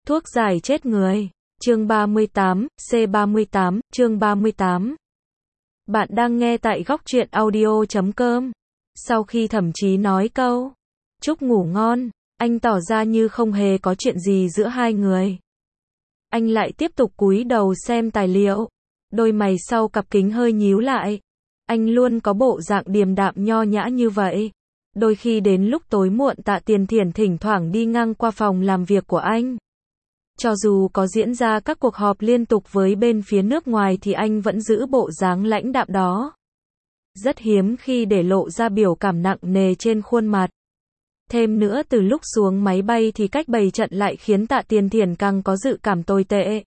Thuốc giải chết người. Chương 38, C38, chương 38. Bạn đang nghe tại Góc Truyện Audio.com. Sau khi Thẩm Chí nói câu chúc ngủ ngon, anh tỏ ra như không hề có chuyện gì giữa hai người. Anh lại tiếp tục cúi đầu xem tài liệu. Đôi mày sau cặp kính hơi nhíu lại. Anh luôn có bộ dạng điềm đạm nho nhã như vậy. Đôi khi đến lúc tối muộn Tạ Tiền Thiển thỉnh thoảng đi ngang qua phòng làm việc của anh. Cho dù có diễn ra các cuộc họp liên tục với bên phía nước ngoài thì anh vẫn giữ bộ dáng lãnh đạm đó. Rất hiếm khi để lộ ra biểu cảm nặng nề trên khuôn mặt. Thêm nữa từ lúc xuống máy bay thì cách bày trận lại khiến Tạ Tiền Thiển càng có dự cảm tồi tệ.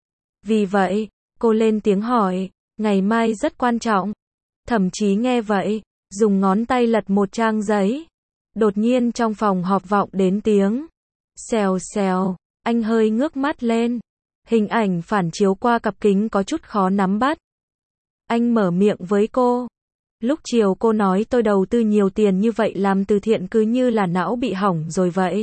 Vì vậy, cô lên tiếng hỏi, ngày mai rất quan trọng. Thậm chí nghe vậy, dùng ngón tay lật một trang giấy. Đột nhiên trong phòng họp vọng đến tiếng xèo xèo. Anh hơi ngước mắt lên. Hình ảnh phản chiếu qua cặp kính có chút khó nắm bắt. Anh mở miệng với cô. Lúc chiều cô nói tôi đầu tư nhiều tiền như vậy làm từ thiện cứ như là não bị hỏng rồi vậy.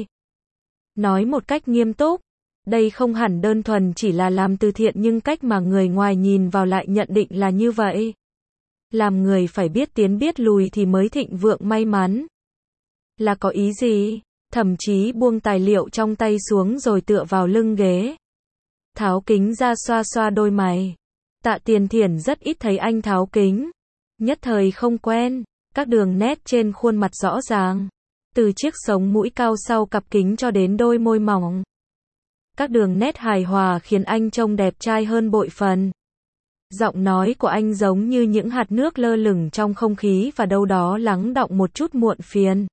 Nói một cách nghiêm túc. Đây không hẳn đơn thuần chỉ là làm từ thiện nhưng cách mà người ngoài nhìn vào lại nhận định là như vậy. Làm người phải biết tiến biết lùi thì mới thịnh vượng may mắn. Là có ý gì? Thậm chí buông tài liệu trong tay xuống rồi tựa vào lưng ghế. Tháo kính ra xoa xoa đôi mày. Tạ Tiền Thiển rất ít thấy anh tháo kính. Nhất thời không quen. Các đường nét trên khuôn mặt rõ ràng. Từ chiếc sống mũi cao sau cặp kính cho đến đôi môi mỏng. Các đường nét hài hòa khiến anh trông đẹp trai hơn bội phần. Giọng nói của anh giống như những hạt nước lơ lửng trong không khí và đâu đó lắng đọng một chút muộn phiền.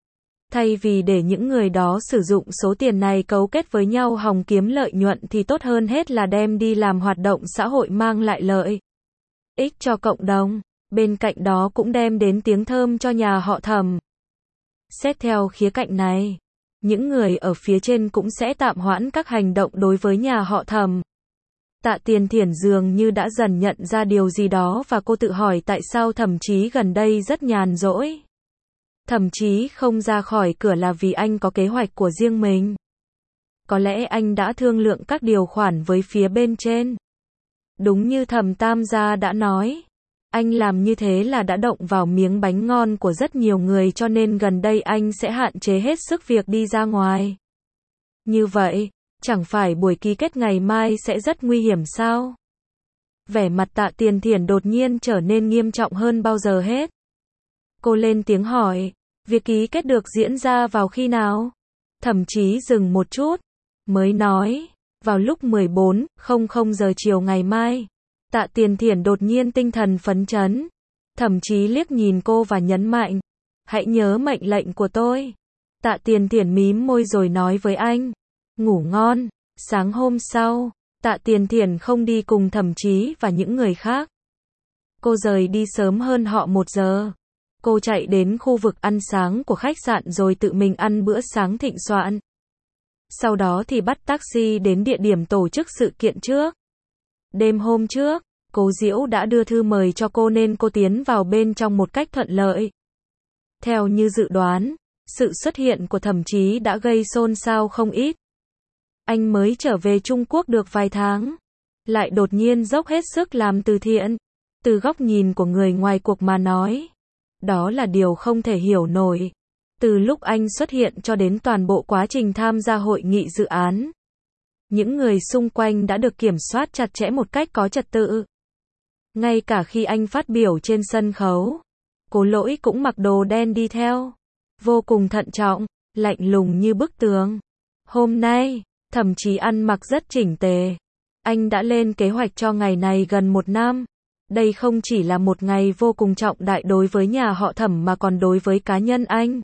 Thay vì để những người đó sử dụng số tiền này cấu kết với nhau hòng kiếm lợi nhuận thì tốt hơn hết là đem đi làm hoạt động xã hội mang lại lợi ích cho cộng đồng. Bên cạnh đó cũng đem đến tiếng thơm cho nhà họ Thẩm. Xét theo khía cạnh này, những người ở phía trên cũng sẽ tạm hoãn các hành động đối với nhà họ Thẩm. Tạ Tiền Thiển dường như đã dần nhận ra điều gì đó và cô tự hỏi tại sao Thẩm Chí gần đây rất nhàn rỗi. Thậm chí không ra khỏi cửa là vì anh có kế hoạch của riêng mình. Có lẽ anh đã thương lượng các điều khoản với phía bên trên. Đúng như Thẩm Tam gia đã nói. Anh làm như thế là đã động vào miếng bánh ngon của rất nhiều người cho nên gần đây anh sẽ hạn chế hết sức việc đi ra ngoài. Như vậy, chẳng phải buổi ký kết ngày mai sẽ rất nguy hiểm sao? Vẻ mặt Tạ Tiền Thiển đột nhiên trở nên nghiêm trọng hơn bao giờ hết. Cô lên tiếng hỏi, việc ký kết được diễn ra vào khi nào? Thậm chí dừng một chút, mới nói, vào lúc 14:00 giờ chiều ngày mai. Tạ Tiền Thiển đột nhiên tinh thần phấn chấn. Thậm chí liếc nhìn cô và nhấn mạnh, hãy nhớ mệnh lệnh của tôi. Tạ Tiền Thiển mím môi rồi nói với anh, ngủ ngon. Sáng hôm sau, Tạ Tiền Thiển không đi cùng Thẩm Chí và những người khác. Cô rời đi sớm hơn họ 1 giờ. Cô chạy đến khu vực ăn sáng của khách sạn rồi tự mình ăn bữa sáng thịnh soạn. Sau đó thì bắt taxi đến địa điểm tổ chức sự kiện trước. Đêm hôm trước, Cố Diễu đã đưa thư mời cho cô nên cô tiến vào bên trong một cách thuận lợi. Theo như dự đoán, sự xuất hiện của Thẩm Chí đã gây xôn xao không ít. Anh mới trở về Trung Quốc được vài tháng, lại đột nhiên dốc hết sức làm từ thiện. Từ góc nhìn của người ngoài cuộc mà nói, đó là điều không thể hiểu nổi. Từ lúc anh xuất hiện cho đến toàn bộ quá trình tham gia hội nghị dự án, những người xung quanh đã được kiểm soát chặt chẽ một cách có trật tự. Ngay cả khi anh phát biểu trên sân khấu, Cố Lỗi cũng mặc đồ đen đi theo, vô cùng thận trọng, lạnh lùng như bức tường. Hôm nay, Thẩm Chí ăn mặc rất chỉnh tề. Anh đã lên kế hoạch cho ngày này gần 1 năm. Đây không chỉ là một ngày vô cùng trọng đại đối với nhà họ Thẩm mà còn đối với cá nhân anh.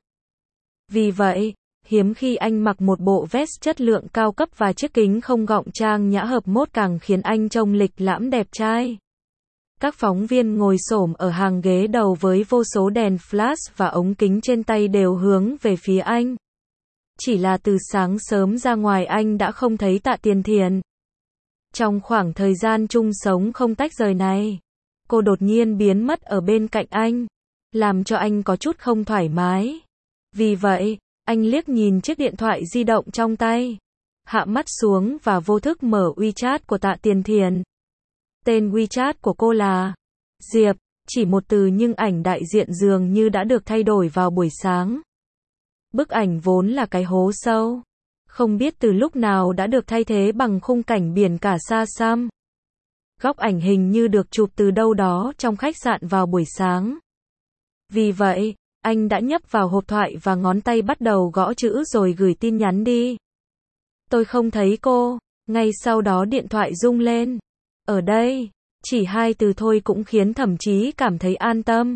Vì vậy, hiếm khi anh mặc một bộ vest chất lượng cao cấp và chiếc kính không gọng trang nhã hợp mốt càng khiến anh trông lịch lãm đẹp trai. Các phóng viên ngồi xổm ở hàng ghế đầu với vô số đèn flash và ống kính trên tay đều hướng về phía anh. Chỉ là từ sáng sớm ra ngoài anh đã không thấy Tạ Tiền Thiển. Trong khoảng thời gian chung sống không tách rời này, cô đột nhiên biến mất ở bên cạnh anh, làm cho anh có chút không thoải mái. Vì vậy, anh liếc nhìn chiếc điện thoại di động trong tay. hạ mắt xuống và vô thức mở WeChat của Tạ Tiền Thiền. Tên WeChat của cô là Diệp, chỉ một từ nhưng ảnh đại diện dường như đã được thay đổi vào buổi sáng. Bức ảnh vốn là cái hố sâu, không biết từ lúc nào đã được thay thế bằng khung cảnh biển cả xa xăm. Góc ảnh hình như được chụp từ đâu đó trong khách sạn vào buổi sáng. Vì vậy, anh đã nhấp vào hộp thoại và ngón tay bắt đầu gõ chữ rồi gửi tin nhắn đi. Tôi không thấy cô. Ngay sau đó điện thoại rung lên. Ở đây, chỉ 2 từ thôi cũng khiến Thẩm Chí cảm thấy an tâm.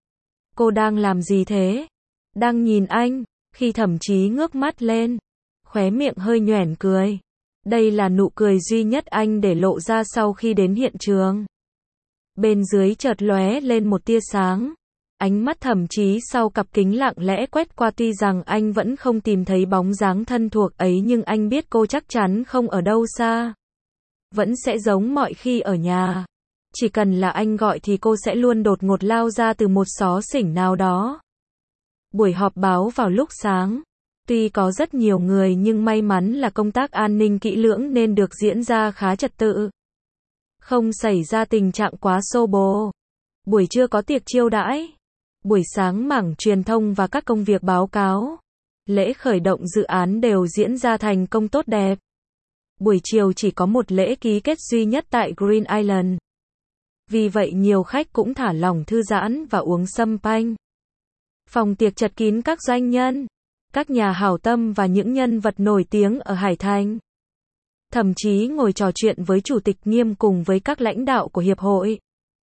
Cô đang làm gì thế? Đang nhìn anh. Khi Thẩm Chí ngước mắt lên, khóe miệng hơi nhoẻn cười. Đây là nụ cười duy nhất anh để lộ ra sau khi đến hiện trường. Bên dưới chợt lóe lên một tia sáng. Ánh mắt Thẩm Chí sau cặp kính lặng lẽ quét qua, tuy rằng anh vẫn không tìm thấy bóng dáng thân thuộc ấy nhưng anh biết cô chắc chắn không ở đâu xa. Vẫn sẽ giống mọi khi ở nhà. Chỉ cần là anh gọi thì cô sẽ luôn đột ngột lao ra từ một xó xỉnh nào đó. Buổi họp báo vào lúc sáng. Tuy có rất nhiều người nhưng may mắn là công tác an ninh kỹ lưỡng nên được diễn ra khá trật tự. Không xảy ra tình trạng quá xô bồ. Buổi trưa có tiệc chiêu đãi. Buổi sáng mảng truyền thông và các công việc báo cáo, lễ khởi động dự án đều diễn ra thành công tốt đẹp. Buổi chiều chỉ có một lễ ký kết duy nhất tại Green Island. Vì vậy nhiều khách cũng thả lỏng thư giãn và uống champagne. Phòng tiệc chật kín các doanh nhân, các nhà hảo tâm và những nhân vật nổi tiếng ở Hải Thành. Thậm chí ngồi trò chuyện với Chủ tịch Nghiêm cùng với các lãnh đạo của hiệp hội.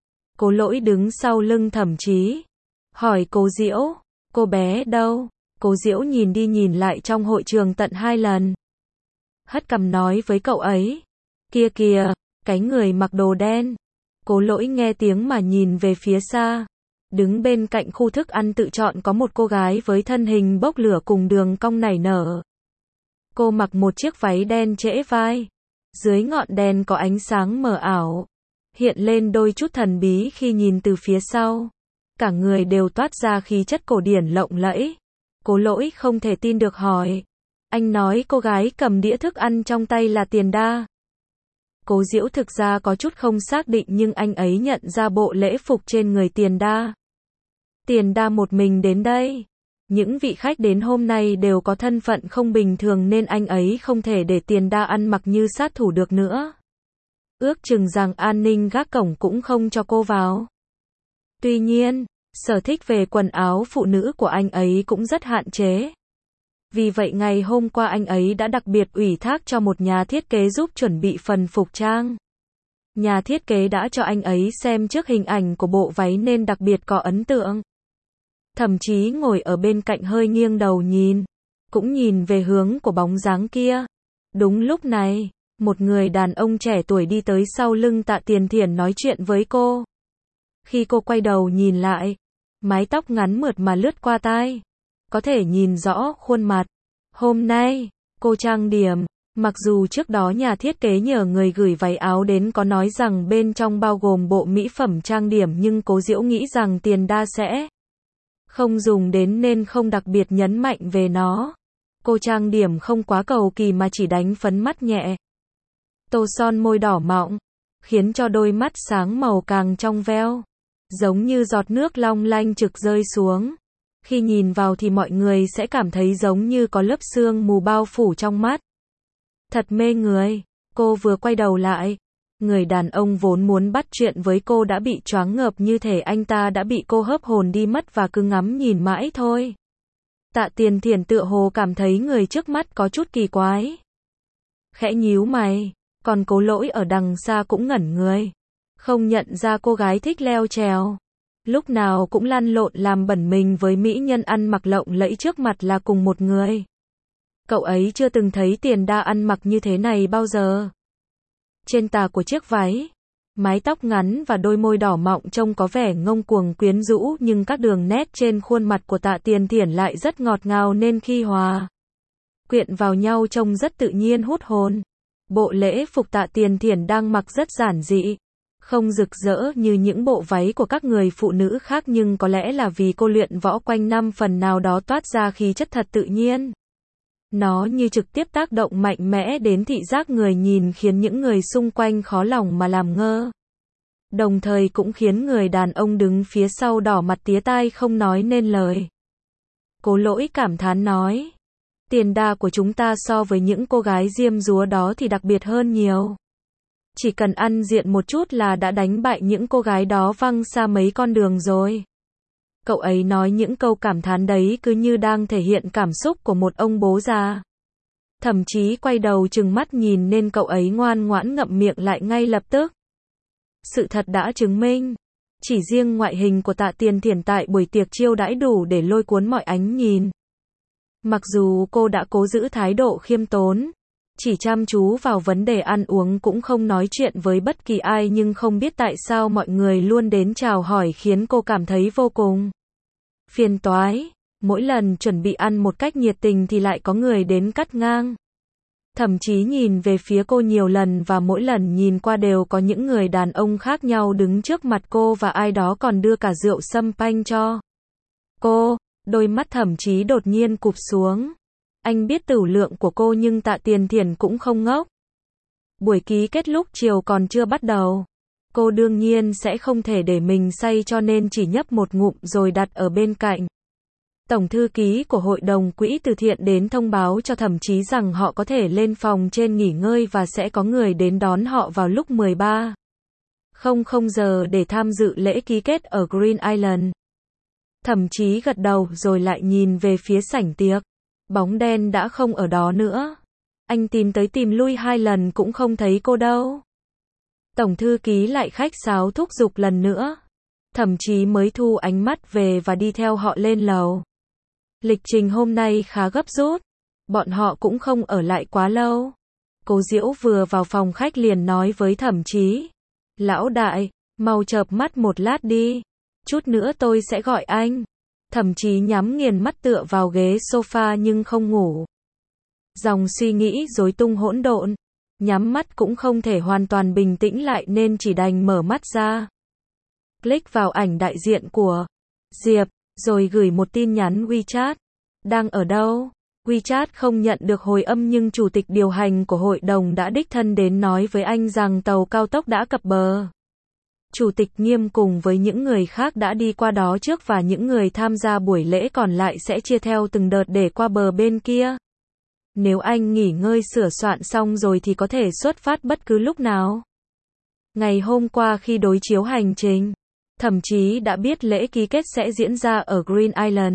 Cố Lỗi đứng sau lưng Thẩm Chí, hỏi Cố Diễu, cô bé đâu? Cố Diễu nhìn đi nhìn lại trong hội trường tận 2 lần. Hất cằm nói với cậu ấy, kia kìa, cái người mặc đồ đen. Cố Lỗi nghe tiếng mà nhìn về phía xa. Đứng bên cạnh khu thức ăn tự chọn có một cô gái với thân hình bốc lửa cùng đường cong nảy nở. Cô mặc một chiếc váy đen trễ vai. Dưới ngọn đèn có ánh sáng mờ ảo, hiện lên đôi chút thần bí khi nhìn từ phía sau. Cả người đều toát ra khí chất cổ điển lộng lẫy. Cố Lỗi không thể tin được hỏi. Anh nói cô gái cầm đĩa thức ăn trong tay là Tiền Đa. Cố Diễu thực ra có chút không xác định nhưng anh ấy nhận ra bộ lễ phục trên người Tiền Đa. Tiền Đa một mình đến đây. Những vị khách đến hôm nay đều có thân phận không bình thường nên anh ấy không thể để Tiền Đa ăn mặc như sát thủ được nữa. Ước chừng rằng an ninh gác cổng cũng không cho cô vào. Tuy nhiên, sở thích về quần áo phụ nữ của anh ấy cũng rất hạn chế. Vì vậy ngày hôm qua anh ấy đã đặc biệt ủy thác cho một nhà thiết kế giúp chuẩn bị phần phục trang. Nhà thiết kế đã cho anh ấy xem trước hình ảnh của bộ váy nên đặc biệt có ấn tượng. Thậm chí ngồi ở bên cạnh hơi nghiêng đầu nhìn, cũng nhìn về hướng của bóng dáng kia. Đúng lúc này, một người đàn ông trẻ tuổi đi tới sau lưng Tạ Tiền Thiền nói chuyện với cô. Khi cô quay đầu nhìn lại, mái tóc ngắn mượt mà lướt qua tai, có thể nhìn rõ khuôn mặt. Hôm nay, cô trang điểm, mặc dù trước đó nhà thiết kế nhờ người gửi váy áo đến có nói rằng bên trong bao gồm bộ mỹ phẩm trang điểm nhưng Cố Diễu nghĩ rằng Tiền Đa sẽ không dùng đến nên không đặc biệt nhấn mạnh về nó. Cô trang điểm không quá cầu kỳ mà chỉ đánh phấn mắt nhẹ. Tô son môi đỏ mọng, khiến cho đôi mắt sáng màu càng trong veo, giống như giọt nước long lanh trực rơi xuống. Khi nhìn vào thì mọi người sẽ cảm thấy giống như có lớp sương mù bao phủ trong mắt. Thật mê người. Cô vừa quay đầu lại, người đàn ông vốn muốn bắt chuyện với cô đã bị choáng ngợp như thể anh ta đã bị cô hớp hồn đi mất và cứ ngắm nhìn mãi thôi. Tạ Tiền Thiền tựa hồ cảm thấy người trước mắt có chút kỳ quái. Khẽ nhíu mày, còn Cố Lỗi ở đằng xa cũng ngẩn người. Không nhận ra cô gái thích leo trèo. Lúc nào cũng lăn lộn làm bẩn mình với mỹ nhân ăn mặc lộng lẫy trước mặt là cùng một người. Cậu ấy chưa từng thấy Tiền Đa ăn mặc như thế này bao giờ. Trên tà của chiếc váy, mái tóc ngắn và đôi môi đỏ mọng trông có vẻ ngông cuồng quyến rũ nhưng các đường nét trên khuôn mặt của Tạ Tiền Thiền lại rất ngọt ngào nên khi hòa quyện vào nhau trông rất tự nhiên hút hồn. Bộ lễ phục Tạ Tiền Thiền đang mặc rất giản dị, không rực rỡ như những bộ váy của các người phụ nữ khác nhưng có lẽ là vì cô luyện võ quanh năm phần nào đó toát ra khí chất thật tự nhiên. Nó như trực tiếp tác động mạnh mẽ đến thị giác người nhìn khiến những người xung quanh khó lòng mà làm ngơ. Đồng thời cũng khiến người đàn ông đứng phía sau đỏ mặt tía tai không nói nên lời. Cố Lỗi cảm thán nói. Tiền đa của chúng ta so với những cô gái diêm dúa đó thì đặc biệt hơn nhiều. Chỉ cần ăn diện một chút là đã đánh bại những cô gái đó văng xa mấy con đường rồi. Cậu ấy nói những câu cảm thán đấy cứ như đang thể hiện cảm xúc của một ông bố già. Thậm chí quay đầu trừng mắt nhìn nên cậu ấy ngoan ngoãn ngậm miệng lại ngay lập tức. Sự thật đã chứng minh, chỉ riêng ngoại hình của Tạ Tiền Thiển tại buổi tiệc chiêu đãi đủ để lôi cuốn mọi ánh nhìn. Mặc dù cô đã cố giữ thái độ khiêm tốn, chỉ chăm chú vào vấn đề ăn uống cũng không nói chuyện với bất kỳ ai, nhưng không biết tại sao mọi người luôn đến chào hỏi khiến cô cảm thấy vô cùng phiền toái. Mỗi lần chuẩn bị ăn một cách nhiệt tình thì lại có người đến cắt ngang. Thậm chí nhìn về phía cô nhiều lần và mỗi lần nhìn qua đều có những người đàn ông khác nhau đứng trước mặt cô và ai đó còn đưa cả rượu sâm panh cho cô. Đôi mắt thậm chí đột nhiên cụp xuống. Anh biết tửu lượng của cô nhưng Tạ Tiền Thiển cũng không ngốc. Buổi ký kết lúc chiều còn chưa bắt đầu. Cô đương nhiên sẽ không thể để mình say cho nên chỉ nhấp một ngụm rồi đặt ở bên cạnh. Tổng thư ký của hội đồng quỹ từ thiện đến thông báo cho Thẩm Chí rằng họ có thể lên phòng trên nghỉ ngơi và sẽ có người đến đón họ vào lúc 13:00 giờ để tham dự lễ ký kết ở Green Island. Thẩm Chí gật đầu rồi lại nhìn về phía sảnh tiệc. Bóng đen đã không ở đó nữa. Anh tìm tới tìm lui 2 lần cũng không thấy cô đâu. Tổng thư ký lại khách sáo thúc giục lần nữa. Thẩm Chí mới thu ánh mắt về và đi theo họ lên lầu. Lịch trình hôm nay khá gấp rút. Bọn họ cũng không ở lại quá lâu. Cố Diễu vừa vào phòng khách liền nói với Thẩm Chí. Lão đại, mau chợp mắt một lát đi. Chút nữa tôi sẽ gọi anh. Thẩm Chí nhắm nghiền mắt tựa vào ghế sofa nhưng không ngủ. Dòng suy nghĩ rối tung hỗn độn. Nhắm mắt cũng không thể hoàn toàn bình tĩnh lại nên chỉ đành mở mắt ra. Click vào ảnh đại diện của Diệp, rồi gửi một tin nhắn WeChat. Đang ở đâu? WeChat không nhận được hồi âm nhưng chủ tịch điều hành của hội đồng đã đích thân đến nói với anh rằng tàu cao tốc đã cập bờ. Chủ tịch Nghiêm cùng với những người khác đã đi qua đó trước và những người tham gia buổi lễ còn lại sẽ chia theo từng đợt để qua bờ bên kia. Nếu anh nghỉ ngơi sửa soạn xong rồi thì có thể xuất phát bất cứ lúc nào. Ngày hôm qua khi đối chiếu hành trình, Thẩm Chí đã biết lễ ký kết sẽ diễn ra ở Green Island.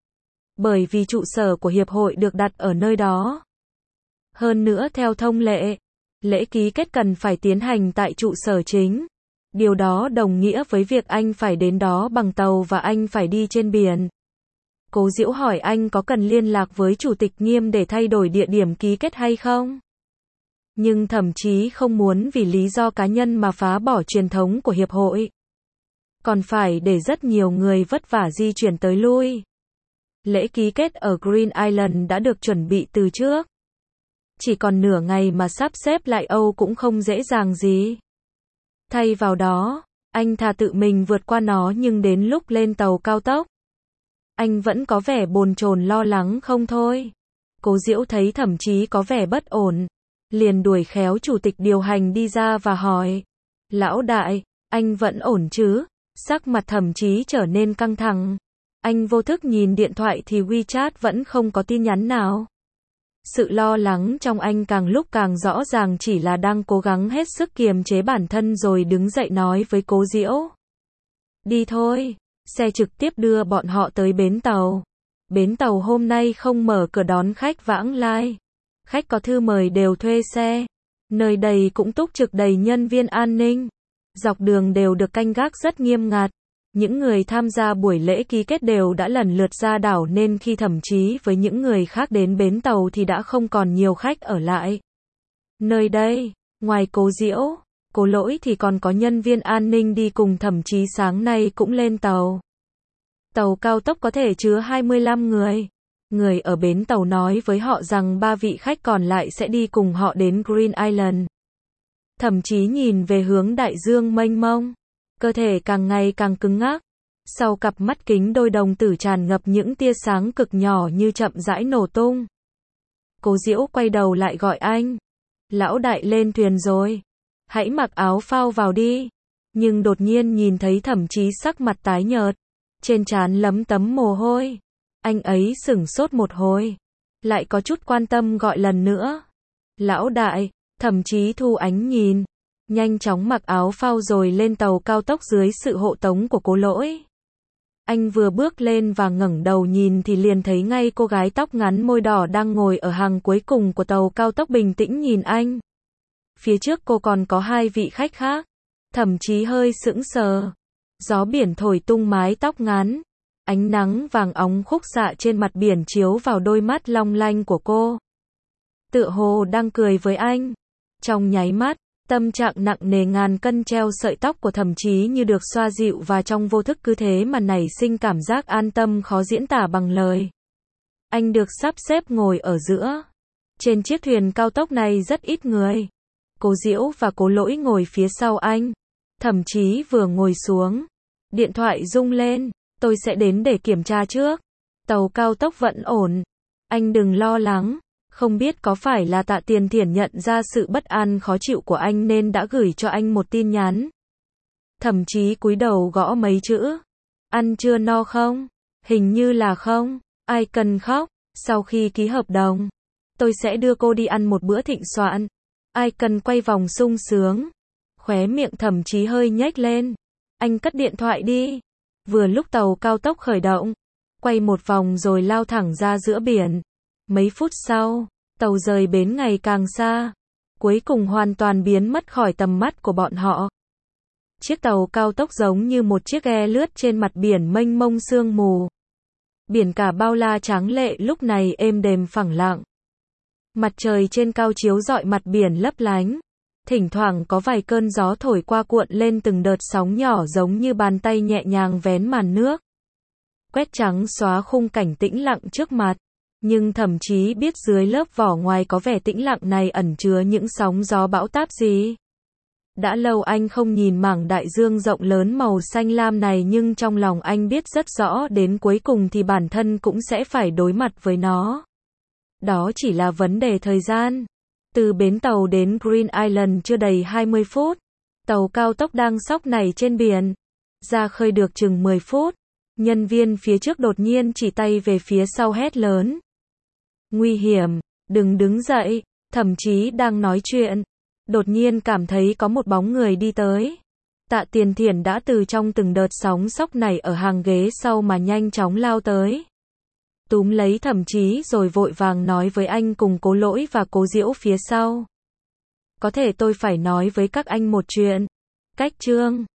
Bởi vì trụ sở của hiệp hội được đặt ở nơi đó. Hơn nữa theo thông lệ, lễ ký kết cần phải tiến hành tại trụ sở chính. Điều đó đồng nghĩa với việc anh phải đến đó bằng tàu và anh phải đi trên biển. Cố Diễu hỏi anh có cần liên lạc với chủ tịch Nghiêm để thay đổi địa điểm ký kết hay không? Nhưng Thẩm Chí không muốn vì lý do cá nhân mà phá bỏ truyền thống của hiệp hội. Còn phải để rất nhiều người vất vả di chuyển tới lui. Lễ ký kết ở Green Island đã được chuẩn bị từ trước. Chỉ còn nửa ngày mà sắp xếp lại Âu cũng không dễ dàng gì. Thay vào đó, anh thà tự mình vượt qua nó nhưng đến lúc lên tàu cao tốc, anh vẫn có vẻ bồn chồn lo lắng không thôi. Cố Diễu thấy Thẩm Chí có vẻ bất ổn, liền đuổi khéo chủ tịch điều hành đi ra và hỏi. Lão đại, anh vẫn ổn chứ? Sắc mặt Thẩm Chí trở nên căng thẳng. Anh vô thức nhìn điện thoại thì WeChat vẫn không có tin nhắn nào. Sự lo lắng trong anh càng lúc càng rõ ràng, chỉ là đang cố gắng hết sức kiềm chế bản thân rồi đứng dậy nói với Cố Diễu. Đi thôi, xe trực tiếp đưa bọn họ tới bến tàu. Bến tàu hôm nay không mở cửa đón khách vãng lai. Khách có thư mời đều thuê xe. Nơi đây cũng túc trực đầy nhân viên an ninh. Dọc đường đều được canh gác rất nghiêm ngặt. Những người tham gia buổi lễ ký kết đều đã lần lượt ra đảo nên khi Thẩm Chí với những người khác đến bến tàu thì đã không còn nhiều khách ở lại. Nơi đây, ngoài Cố Diễu, Cố Lỗi thì còn có nhân viên an ninh đi cùng Thẩm Chí sáng nay cũng lên tàu. Tàu cao tốc có thể chứa 25 người. Người ở bến tàu nói với họ rằng 3 vị khách còn lại sẽ đi cùng họ đến Green Island. Thẩm Chí nhìn về hướng đại dương mênh mông. Cơ thể càng ngày càng cứng ngắc. Sau cặp mắt kính đôi đồng tử tràn ngập những tia sáng cực nhỏ như chậm rãi nổ tung. Cố Diễu quay đầu lại gọi anh. Lão đại lên thuyền rồi. Hãy mặc áo phao vào đi. Nhưng đột nhiên nhìn thấy Thẩm Chí sắc mặt tái nhợt. Trên trán lấm tấm mồ hôi. Anh ấy sửng sốt một hồi. Lại có chút quan tâm gọi lần nữa. Lão đại, Thẩm Chí thu ánh nhìn. Nhanh chóng mặc áo phao rồi lên tàu cao tốc dưới sự hộ tống của Cố Lỗi. Anh vừa bước lên và ngẩng đầu nhìn thì liền thấy ngay cô gái tóc ngắn môi đỏ đang ngồi ở hàng cuối cùng của tàu cao tốc bình tĩnh nhìn anh. Phía trước cô còn có hai vị khách khác. Thẩm Chí hơi sững sờ. Gió biển thổi tung mái tóc ngắn. Ánh nắng vàng óng khúc xạ trên mặt biển chiếu vào đôi mắt long lanh của cô. Tựa hồ đang cười với anh. Trong nháy mắt, tâm trạng nặng nề ngàn cân treo sợi tóc của Thẩm Chí như được xoa dịu và trong vô thức cứ thế mà nảy sinh cảm giác an tâm khó diễn tả bằng lời. Anh được sắp xếp ngồi ở giữa. Trên chiếc thuyền cao tốc này rất ít người. Cố Diễu và Cố Lỗi ngồi phía sau anh. Thẩm Chí vừa ngồi xuống. Điện thoại rung lên. Tôi sẽ đến để kiểm tra trước. Tàu cao tốc vẫn ổn. Anh đừng lo lắng. Không biết có phải là Tạ Tiền Thiển nhận ra sự bất an khó chịu của anh nên đã gửi cho anh một tin nhắn. Thẩm Chí cúi đầu gõ mấy chữ. Ăn chưa no không? Hình như là không. Ai cần khóc? Sau khi ký hợp đồng, tôi sẽ đưa cô đi ăn một bữa thịnh soạn. Ai cần quay vòng sung sướng. Khóe miệng Thẩm Chí hơi nhếch lên. Anh cất điện thoại đi. Vừa lúc tàu cao tốc khởi động, quay một vòng rồi lao thẳng ra giữa biển. Mấy phút sau, tàu rời bến ngày càng xa, cuối cùng hoàn toàn biến mất khỏi tầm mắt của bọn họ. Chiếc tàu cao tốc giống như một chiếc ghe lướt trên mặt biển mênh mông sương mù. Biển cả bao la tráng lệ lúc này êm đềm phẳng lặng. Mặt trời trên cao chiếu rọi mặt biển lấp lánh. Thỉnh thoảng có vài cơn gió thổi qua cuộn lên từng đợt sóng nhỏ giống như bàn tay nhẹ nhàng vén màn nước. Quét trắng xóa khung cảnh tĩnh lặng trước mặt. Nhưng Thẩm Chí biết dưới lớp vỏ ngoài có vẻ tĩnh lặng này ẩn chứa những sóng gió bão táp gì. Đã lâu anh không nhìn mảng đại dương rộng lớn màu xanh lam này nhưng trong lòng anh biết rất rõ đến cuối cùng thì bản thân cũng sẽ phải đối mặt với nó. Đó chỉ là vấn đề thời gian. Từ bến tàu đến Green Island chưa đầy 20 phút. Tàu cao tốc đang xóc nảy trên biển. Ra khơi được chừng 10 phút. Nhân viên phía trước đột nhiên chỉ tay về phía sau hét lớn. Nguy hiểm, đừng đứng dậy. Thẩm Chí đang nói chuyện. Đột nhiên cảm thấy có một bóng người đi tới. Tạ Tiền Thiển đã từ trong từng đợt sóng xóc nảy ở hàng ghế sau mà nhanh chóng lao tới. Túm lấy Thẩm Chí rồi vội vàng nói với anh cùng Cố Lỗi và Cố Diễu phía sau. Có thể tôi phải nói với các anh một chuyện. Cách Trương